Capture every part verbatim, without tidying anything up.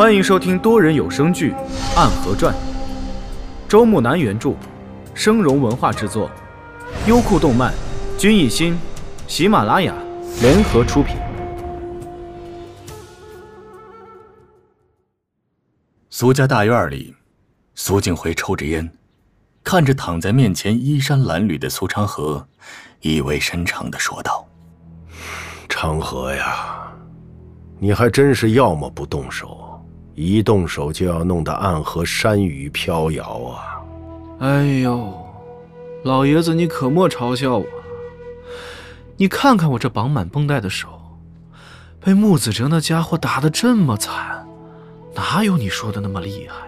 欢迎收听多人有声剧《暗河传》，周木南原著，生荣文化制作，优酷动漫、君艺心、喜马拉雅联合出品。 苏家大院里，苏静辉抽着烟，看着躺在面前衣衫褴褛的苏昌河，意味深长地说道：“ 昌河呀，你还真是要么不动手，一动手就要弄得暗河山雨飘摇啊！” 哎呦，老爷子你可莫嘲笑我，你看看我这绑满绷带的手，被木子哲那家伙打得这么惨，哪有你说的那么厉害呀？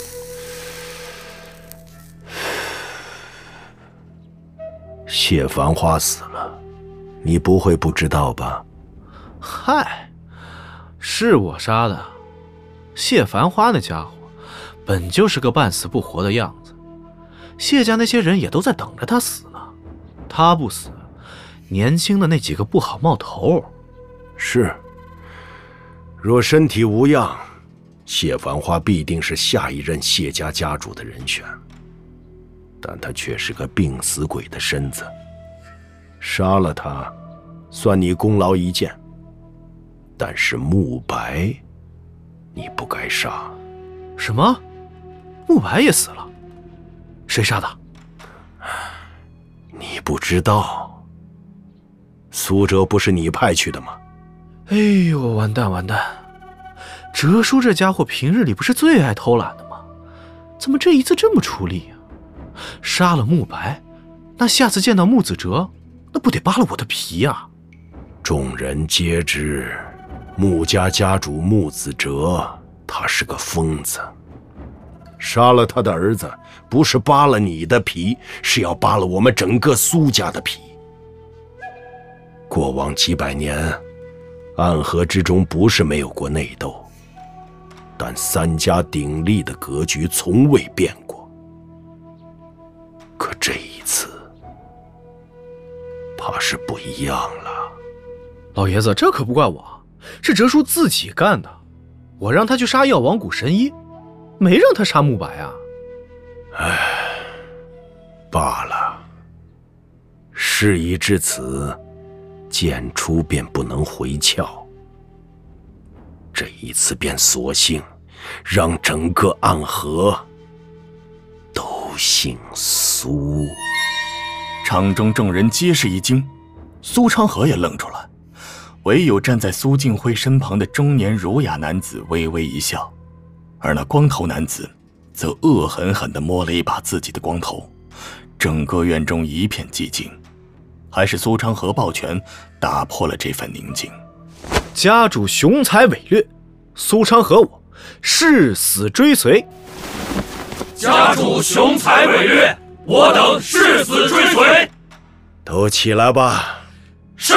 谢繁花死了，你不会不知道吧？ 嗨，是我杀的。谢繁花那家伙本就是个半死不活的样子，谢家那些人也都在等着他死呢。他不死，年轻的那几个不好冒头。 是，若身体无恙，谢繁花必定是下一任谢家家主的人选，但他却是个病死鬼的身子，杀了他，算你功劳一件。但是慕白，你不该杀。 什么？慕白也死了？谁杀的？ 你不知道？苏哲不是你派去的吗？ 哎呦，完蛋完蛋！哲叔这家伙平日里不是最爱偷懒的吗？怎么这一次这么出力啊？杀了慕白，那下次见到穆子哲，那不得扒了我的皮啊！ 众人皆知，穆家家主穆子哲，他是个疯子。杀了他的儿子，不是扒了你的皮，是要扒了我们整个苏家的皮。过往几百年，暗河之中不是没有过内斗，但三家鼎立的格局从未变过。可这一次，怕是不一样了。 老爷子，这可不怪我，是哲叔自己干的。我让他去杀药王谷神医，没让他杀慕白啊。 唉，罢了。事已至此，剑出便不能回鞘。这一次便索性让整个暗河都姓苏。 场中众人皆是一惊，苏昌河也愣住了，唯有站在苏静辉身旁的中年儒雅男子微微一笑，而那光头男子则恶狠狠地摸了一把自己的光头。整个院中一片寂静，还是苏昌河抱拳打破了这份宁静。 家主雄才伟略，苏昌河我誓死追随。 家主雄才伟略，我等誓死追随。 都起来吧。 是。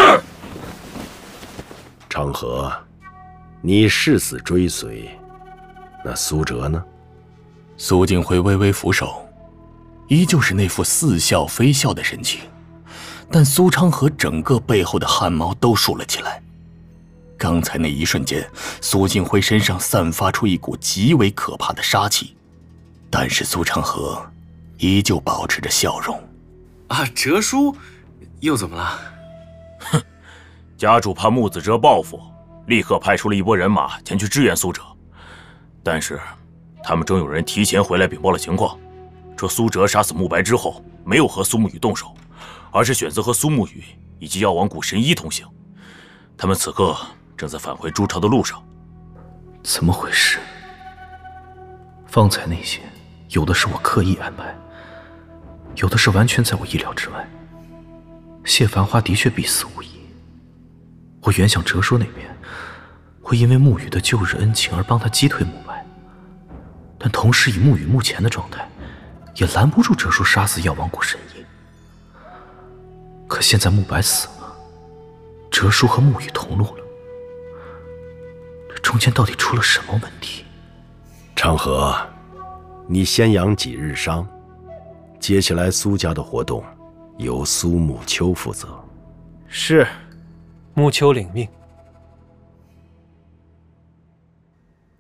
昌河，你誓死追随，那苏哲呢？ 苏静辉微微俯首，依旧是那副似笑非笑的神情，但苏昌河整个背后的汗毛都竖了起来。刚才那一瞬间，苏静辉身上散发出一股极为可怕的杀气，但是苏昌河依旧保持着笑容。 啊，哲叔又怎么了？ 哼，家主怕穆子哲报复，立刻派出了一波人马前去支援苏哲。但是他们中有人提前回来禀报了情况，说苏哲杀死慕白之后，没有和苏沐雨动手，而是选择和苏沐雨以及药王谷神医同行。他们此刻正在返回朱朝的路上。 怎么回事？方才那些，有的是我刻意安排，有的是完全在我意料之外。谢繁花的确必死无疑。我原想哲叔那边会因为沐雨的旧日恩情而帮他击退慕白，但同时以沐雨目前的状态，也拦不住哲叔杀死药王谷神医。可现在慕白死了，哲叔和沐雨同路了，这中间到底出了什么问题？ 昌河，你先养几日伤，接下来苏家的活动由苏沐秋负责。 是，沐秋领命。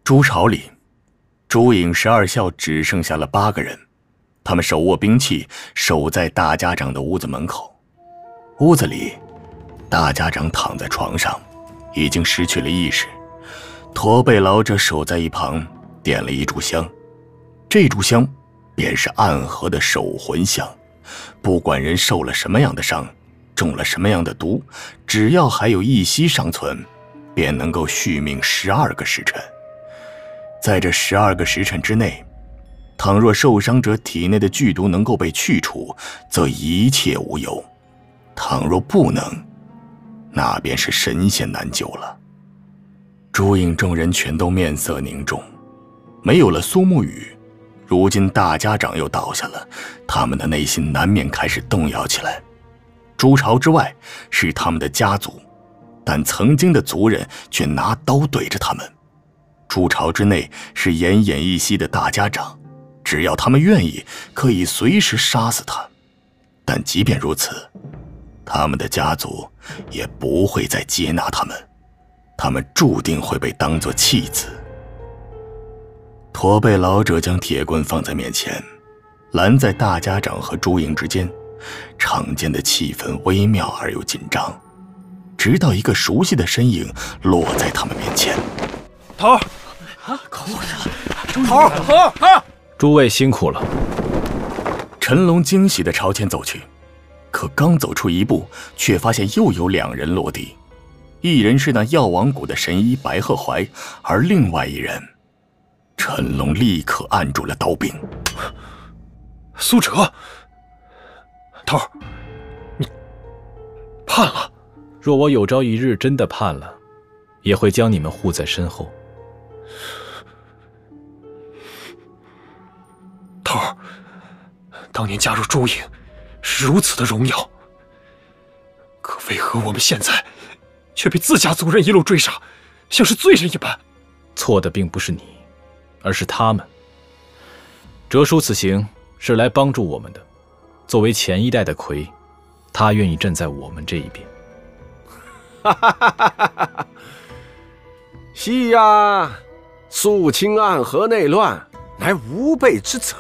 朱朝里，朱颖十二校只剩下了八个人，他们手握兵器，守在大家长的屋子门口。屋子里，大家长躺在床上，已经失去了意识。驼背老者守在一旁，点了一炷香，这炷香便是暗河的守魂香。不管人受了什么样的伤，中了什么样的毒，只要还有一息尚存，便能够续命十二个时辰。在这十二个时辰之内，倘若受伤者体内的剧毒能够被去除，则一切无忧；倘若不能，那便是神仙难救了。朱颖众人全都面色凝重，没有了苏沐雨，如今大家长又倒下了，他们的内心难免开始动摇起来。朱朝之外是他们的家族，但曾经的族人却拿刀对着他们。朱朝之内是奄奄一息的大家长，只要他们愿意，可以随时杀死他。但即便如此，他们的家族也不会再接纳他们，他们注定会被当作弃子。驼背老者将铁棍放在面前，拦在大家长和朱颖之间，场间的气氛微妙而又紧张，直到一个熟悉的身影落在他们面前。 头儿， 啊， 头儿，头儿， 诸位辛苦了。 陈龙惊喜地朝前走去，可刚走出一步，却发现又有两人落地，一人是那药王谷的神医白鹤怀，而另外一人，陈龙立刻按住了刀柄。 苏哲，头儿，你叛了。 若我有朝一日真的叛了，也会将你们护在身后。 头儿，当年加入朱颖是如此的荣耀，可为何我们现在却被自家族人一路追杀，像是罪人一般？ 错的并不是你，而是他们。哲叔此行是来帮助我们的，作为前一代的魁，他愿意站在我们这一边。 哈哈哈哈哈！是呀，肃清暗河内乱，乃吾辈之责。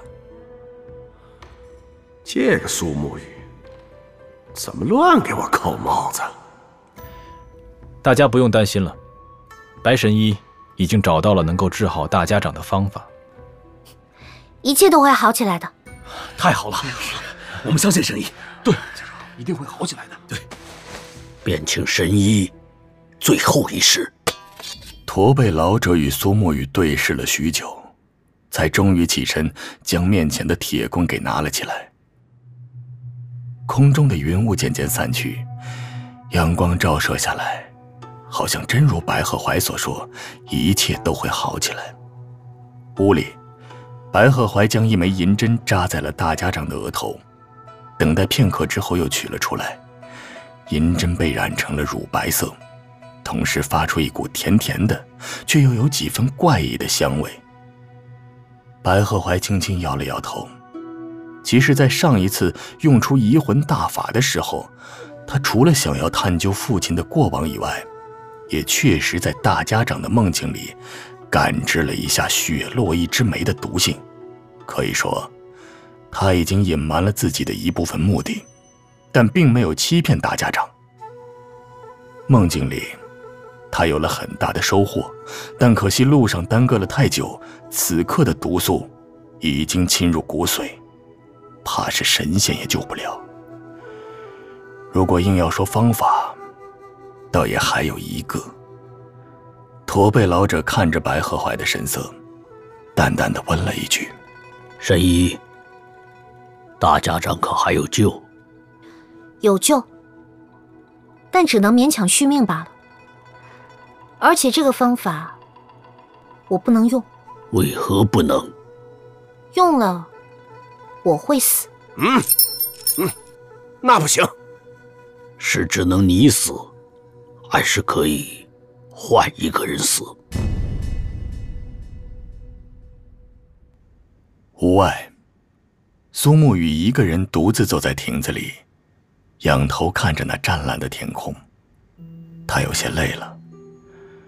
这个苏沐雨，怎么乱给我扣帽子？ 大家不用担心了，白神医已经找到了能够治好大家长的方法， 一切都会好起来的。 太好了，我们相信神医。对， 一定会好起来的。 对，便请神医最后一试。 驼背老者与苏沐雨对视了许久，才终于起身，将面前的铁棍给拿了起来。空中的云雾渐渐散去，阳光照射下来，好像真如白鹤怀所说，一切都会好起来。屋里，白鹤怀将一枚银针扎在了大家长的额头，等待片刻之后又取了出来。银针被染成了乳白色，同时发出一股甜甜的，却又有几分怪异的香味。白鹤怀轻轻摇了摇头。其实在上一次用出移魂大法的时候，他除了想要探究父亲的过往以外，也确实在大家长的梦境里感知了一下雪落一枝梅的毒性。可以说他已经隐瞒了自己的一部分目的，但并没有欺骗大家长。梦境里他有了很大的收获，但可惜路上耽搁了太久，此刻的毒素已经侵入骨髓，怕是神仙也救不了。如果硬要说方法，倒也还有一个。驼背老者看着白鹤怀的神色，淡淡的问了一句： 神医，大家长可还有救？ 有救，但只能勉强续命罢了。而且这个方法我不能用。 为何不能？ 用了我会死。 嗯嗯，那不行。 是只能你死，还是可以换一个人死？ 屋外，苏沐雨一个人独自坐在亭子里，仰头看着那湛蓝的天空。他有些累了。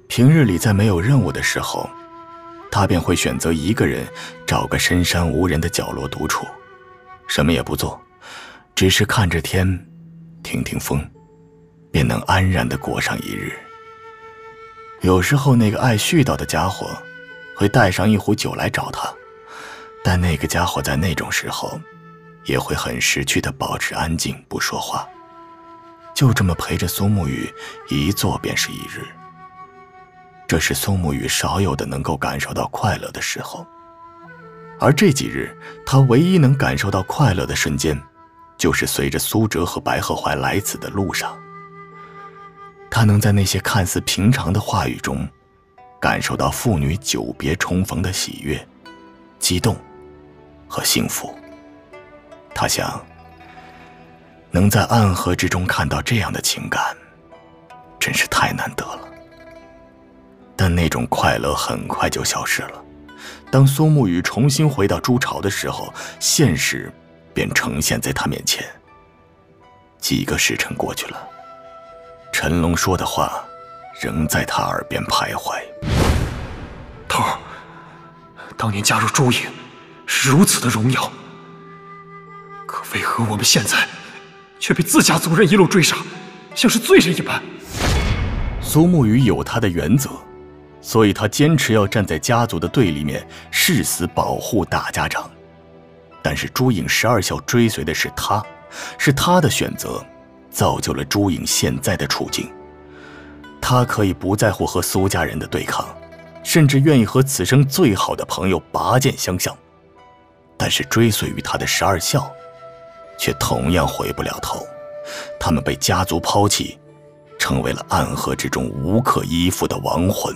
平日里在没有任务的时候，他便会选择一个人找个深山无人的角落独处，什么也不做，只是看着天，听听风，便能安然地过上一日。有时候那个爱絮叨的家伙会带上一壶酒来找他，但那个家伙在那种时候也会很识趣地保持安静不说话，就这么陪着苏沐雨一坐便是一日。这是苏沐雨少有的能够感受到快乐的时候，而这几日他唯一能感受到快乐的瞬间，就是随着苏哲和白鹤怀来此的路上。他能在那些看似平常的话语中，感受到父女久别重逢的喜悦、激动和幸福。他想，能在暗河之中看到这样的情感，真是太难得了。但那种快乐很快就消失了。当苏沐雨重新回到朱巢的时候，现实便呈现在他面前。几个时辰过去了，陈龙说的话仍在他耳边徘徊。 头儿，当年加入朱影是如此的荣耀，可为何我们现在却被自家族人一路追杀，像是罪人一般？ 苏沐雨有他的原则，所以他坚持要站在家族的对立面，誓死保护大家长。但是朱影十二校追随的是他，是他的选择造就了朱影现在的处境。他可以不在乎和苏家人的对抗，甚至愿意和此生最好的朋友拔剑相向，但是追随于他的十二校却同样回不了头。他们被家族抛弃，成为了暗河之中无可依附的亡魂。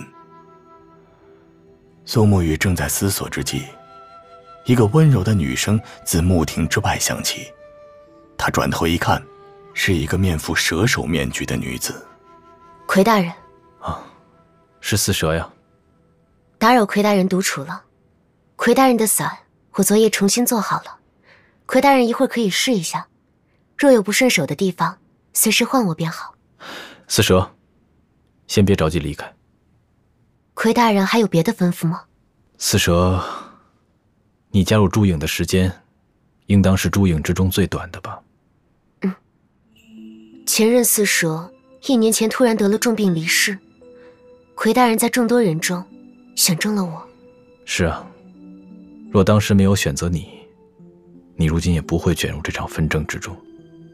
苏沐雨正在思索之际，一个温柔的女声自木亭之外响起。他转头一看，是一个面覆蛇首面具的女子。 魁大人。 啊，是四蛇呀。 打扰魁大人独处了。魁大人的伞我昨夜重新做好了，魁大人一会儿可以试一下，若有不顺手的地方随时换我便好。 四蛇，先别着急离开。 魁大人还有别的吩咐吗？ 四蛇，你加入朱影的时间应当是朱影之中最短的吧？ 嗯。前任四蛇一年前突然得了重病离世，魁大人在众多人中选中了我。 是啊，若当时没有选择你，你如今也不会卷入这场纷争之中。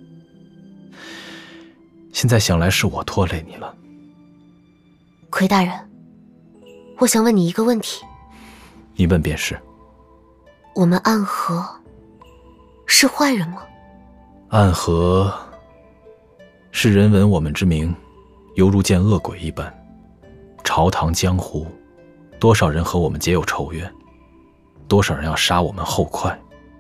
现在想来是我拖累你了。 魁大人，我想问你一个问题。 你问便是。 我们暗河是坏人吗？ 暗河是人闻我们之名，犹如见恶鬼一般。朝堂江湖，多少人和我们结有仇怨，多少人要杀我们后快。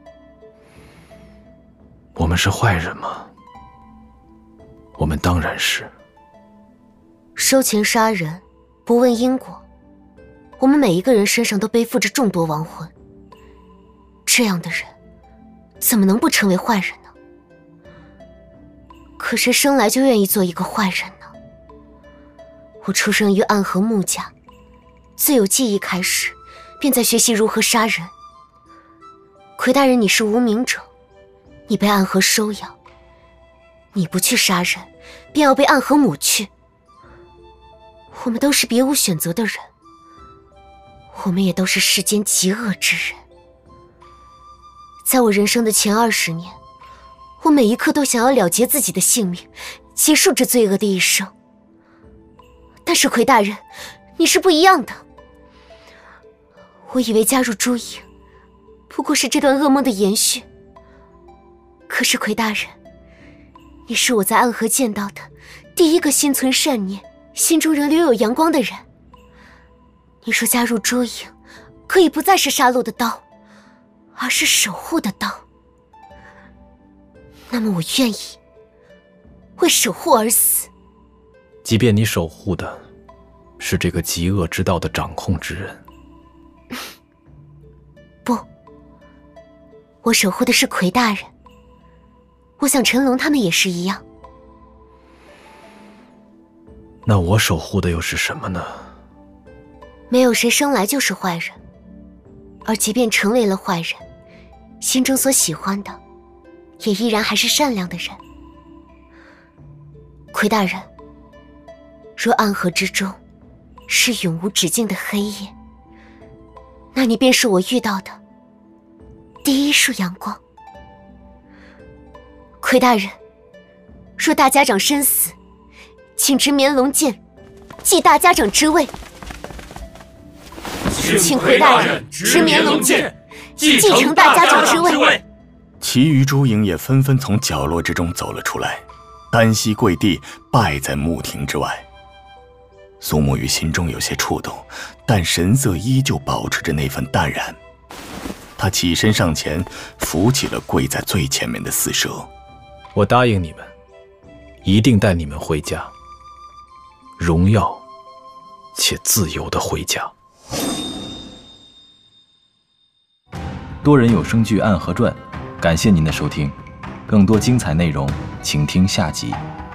我们是坏人吗？我们当然是。 收钱杀人，不问因果，我们每一个人身上都背负着众多亡魂。这样的人，怎么能不成为坏人呢？可谁生来就愿意做一个坏人呢？我出生于暗河穆家，自有记忆开始，便在学习如何杀人。魁大人，你是无名者，你被暗河收养，你不去杀人，便要被暗河抹去。我们都是别无选择的人，我们也都是世间极恶之人。在我人生的前二十年，我每一刻都想要了结自己的性命，结束这罪恶的一生。但是魁大人，你是不一样的。我以为加入朱影不过是这段噩梦的延续，可是魁大人，你是我在暗河见到的第一个心存善念，心中仍留有阳光的人。你说加入朱影可以不再是杀戮的刀，而是守护的刀，那么我愿意为守护而死。 即便你守护的是这个极恶之道的掌控之人。 不，我守护的是魁大人，我想陈龙他们也是一样。 那我守护的又是什么呢？ 没有谁生来就是坏人，而即便成为了坏人，心中所喜欢的，也依然还是善良的人。魁大人，若暗河之中是永无止境的黑夜，那你便是我遇到的第一束阳光。魁大人，若大家长身死，请执绵龙剑，继大家长之位。请魁大人执绵龙剑，继承大家长之位。 其余诸影也纷纷从角落之中走了出来，单膝跪地，拜在木亭之外。苏沐雨心中有些触动，但神色依旧保持着那份淡然。他起身上前，扶起了跪在最前面的四蛇。 我答应你们，一定带你们回家，荣耀且自由的回家。 多人有声剧《暗河传》，感谢您的收听，更多精彩内容，请听下集。